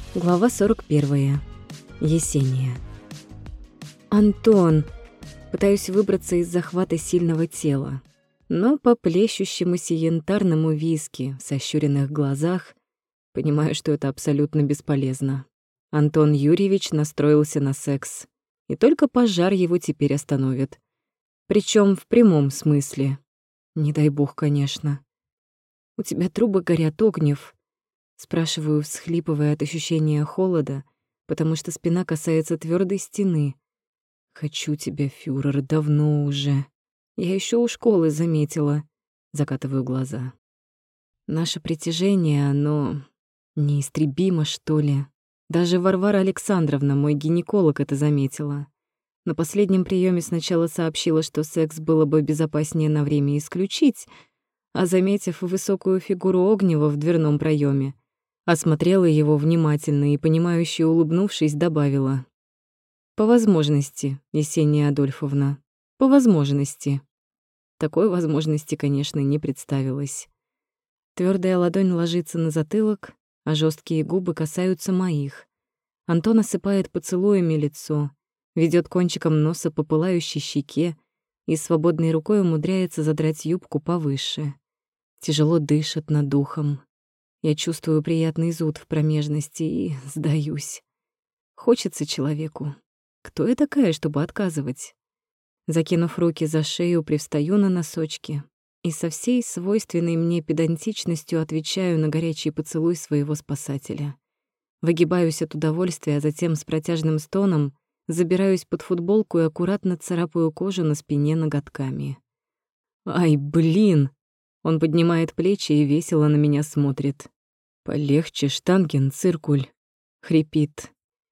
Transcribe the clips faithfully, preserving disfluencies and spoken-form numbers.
Глава сорок первая. Есения. «Антон!» Пытаюсь выбраться из захвата сильного тела, но по плещущемуся янтарному виски в сощуренных глазах понимаю, что это абсолютно бесполезно. Антон Юрьевич настроился на секс, и только пожар его теперь остановит. Причем в прямом смысле. Не дай бог, конечно. «У тебя трубы горят, Огнев?» Спрашиваю, всхлипывая от ощущения холода, потому что спина касается твердой стены. «Хочу тебя, фюрер, давно уже. Я еще у школы заметила». Закатываю глаза. Наше притяжение, оно неистребимо, что ли. Даже Варвара Александровна, мой гинеколог, это заметила. На последнем приеме сначала сообщила, что секс было бы безопаснее на время исключить, а, заметив высокую фигуру Огнева в дверном проеме, осмотрела его внимательно и, понимающе улыбнувшись, добавила: «По возможности, Есения Адольфовна, по возможности». Такой возможности, конечно, не представилось. Твердая ладонь ложится на затылок, а жесткие губы касаются моих. Антон осыпает поцелуями лицо, ведет кончиком носа по пылающей щеке и свободной рукой умудряется задрать юбку повыше. Тяжело дышит над духом. Я чувствую приятный зуд в промежности и сдаюсь. Хочется человеку. Кто я такая, чтобы отказывать? Закинув руки за шею, привстаю на носочки и со всей свойственной мне педантичностью отвечаю на горячий поцелуй своего спасателя. Выгибаюсь от удовольствия, а затем с протяжным стоном забираюсь под футболку и аккуратно царапаю кожу на спине ноготками. «Ай, блин!» Он поднимает плечи и весело на меня смотрит. «Полегче, штангенциркуль», — хрипит.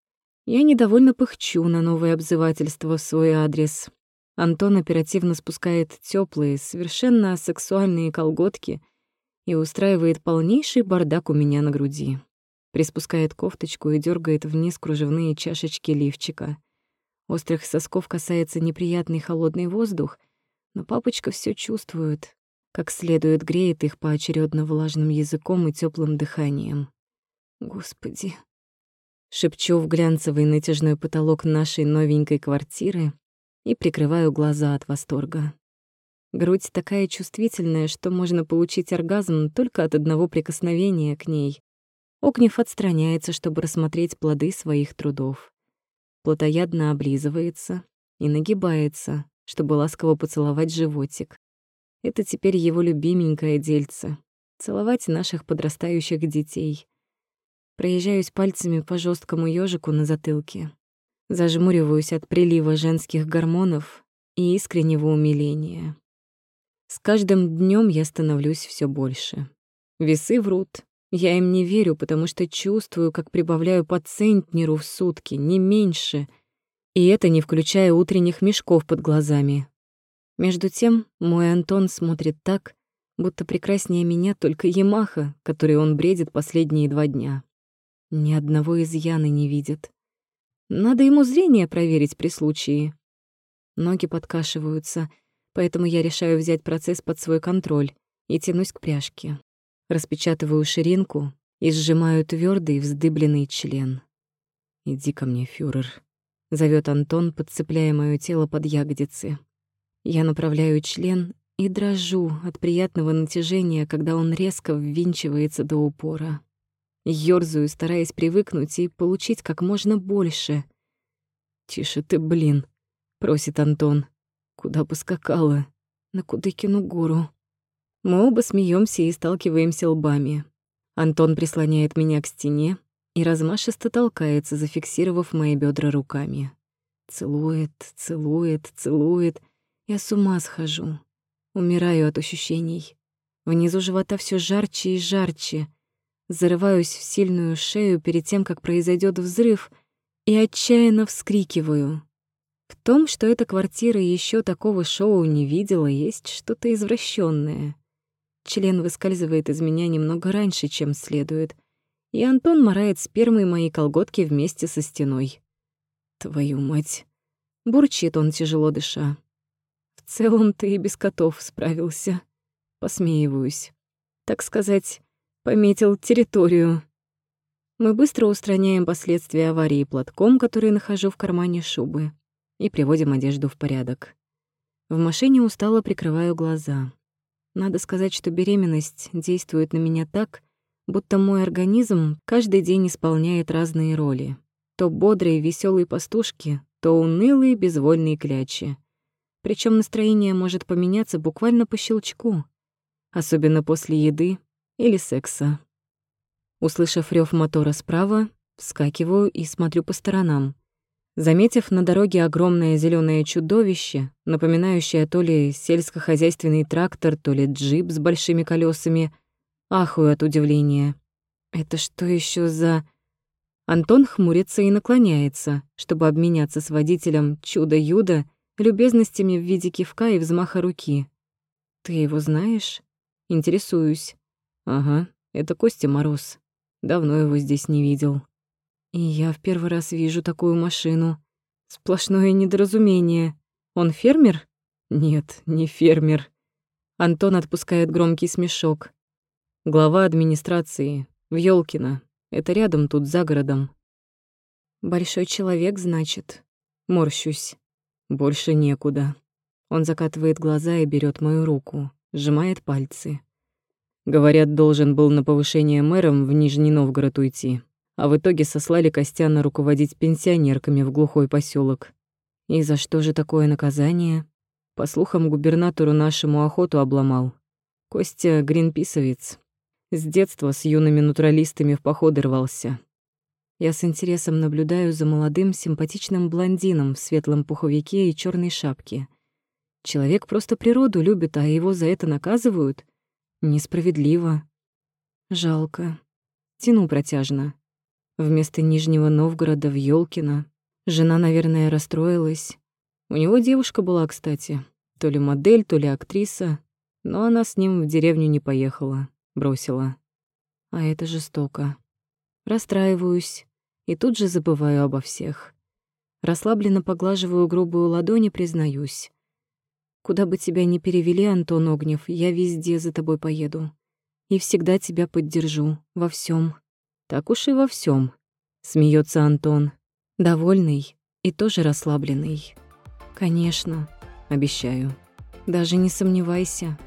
Я недовольно пыхчу на новое обзывательство в свой адрес. Антон оперативно спускает тёплые, совершенно асексуальные колготки и устраивает полнейший бардак у меня на груди. Приспускает кофточку и дёргает вниз кружевные чашечки лифчика. Острых сосков касается неприятный холодный воздух, но папочка всё чувствует, как следует греет их поочерёдно влажным языком и тёплым дыханием. Господи. Шепчу в глянцевый натяжной потолок нашей новенькой квартиры и прикрываю глаза от восторга. Грудь такая чувствительная, что можно получить оргазм только от одного прикосновения к ней. Огнев отстраняется, чтобы рассмотреть плоды своих трудов. Плотоядно облизывается и нагибается, чтобы ласково поцеловать животик. Это теперь его любименькое дельце — целовать наших подрастающих детей. Проезжаюсь пальцами по жесткому ёжику на затылке. Зажмуриваюсь от прилива женских гормонов и искреннего умиления. С каждым днем я становлюсь все больше. Весы врут. Я им не верю, потому что чувствую, как прибавляю по центнеру в сутки, не меньше. И это не включая утренних мешков под глазами. Между тем, мой Антон смотрит так, будто прекраснее меня только Ямаха, которой он бредит последние два дня. Ни одного изъяна не видит. Надо ему зрение проверить при случае. Ноги подкашиваются, поэтому я решаю взять процесс под свой контроль и тянусь к пряжке. Распечатываю ширинку и сжимаю твёрдый вздыбленный член. «Иди ко мне, фюрер», — зовёт Антон, подцепляя моё тело под ягодицы. Я направляю член и дрожу от приятного натяжения, когда он резко ввинчивается до упора. Ёрзаю, стараясь привыкнуть и получить как можно больше. «Тише ты, блин», — просит Антон. «Куда поскакала? На Кудыкину гору». Мы оба смеемся и сталкиваемся лбами. Антон прислоняет меня к стене и размашисто толкается, зафиксировав мои бедра руками. Целует, целует, целует. Я с ума схожу. Умираю от ощущений. Внизу живота все жарче и жарче. Зарываюсь в сильную шею перед тем, как произойдет взрыв, и отчаянно вскрикиваю. В том, что эта квартира еще такого шоу не видела, есть что-то извращенное. Член выскальзывает из меня немного раньше, чем следует, и Антон марает спермой мои колготки вместе со стеной. «Твою мать!» — бурчит он, тяжело дыша. «В целом ты и без котов справился». Посмеиваюсь. Так сказать, пометил территорию. Мы быстро устраняем последствия аварии платком, который нахожу в кармане шубы, и приводим одежду в порядок. В машине устало прикрываю глаза. Надо сказать, что беременность действует на меня так, будто мой организм каждый день исполняет разные роли. То бодрые, веселые пастушки, то унылые, безвольные клячи. Причем настроение может поменяться буквально по щелчку, особенно после еды или секса. Услышав рев мотора справа, вскакиваю и смотрю по сторонам. Заметив на дороге огромное зеленое чудовище, напоминающее то ли сельскохозяйственный трактор, то ли джип с большими колесами, ахую от удивления. Это что еще за... Антон хмурится и наклоняется, чтобы обменяться с водителем чудо-юдо любезностями в виде кивка и взмаха руки. «Ты его знаешь?» Интересуюсь. «Ага, это Костя Мороз. Давно его здесь не видел». И я в первый раз вижу такую машину. Сплошное недоразумение. Он фермер? Нет, не фермер. Антон отпускает громкий смешок. Глава администрации. В Ёлкино. Это рядом тут, за городом. Большой человек, значит. Морщусь. Больше некуда. Он закатывает глаза и берет мою руку. Сжимает пальцы. Говорят, должен был на повышение мэром в Нижний Новгород уйти. А в итоге сослали Костяна руководить пенсионерками в глухой поселок. И за что же такое наказание? По слухам, губернатору нашему охоту обломал. Костя — гринписовец. С детства с юными натуралистами в походы рвался. Я с интересом наблюдаю за молодым симпатичным блондином в светлом пуховике и черной шапке. Человек просто природу любит, а его за это наказывают? Несправедливо. Жалко. Тяну протяжно. Вместо Нижнего Новгорода в Ёлкино. Жена, наверное, расстроилась. У него девушка была, кстати. То ли модель, то ли актриса. Но она с ним в деревню не поехала. Бросила. А это жестоко. Расстраиваюсь. И тут же забываю обо всех. Расслабленно поглаживаю грубую ладонь и признаюсь. Куда бы тебя ни перевели, Антон Огнев, я везде за тобой поеду. И всегда тебя поддержу. Во всем. Так уж и во всем, смеется Антон, довольный и тоже расслабленный. Конечно, обещаю. Даже не сомневайся.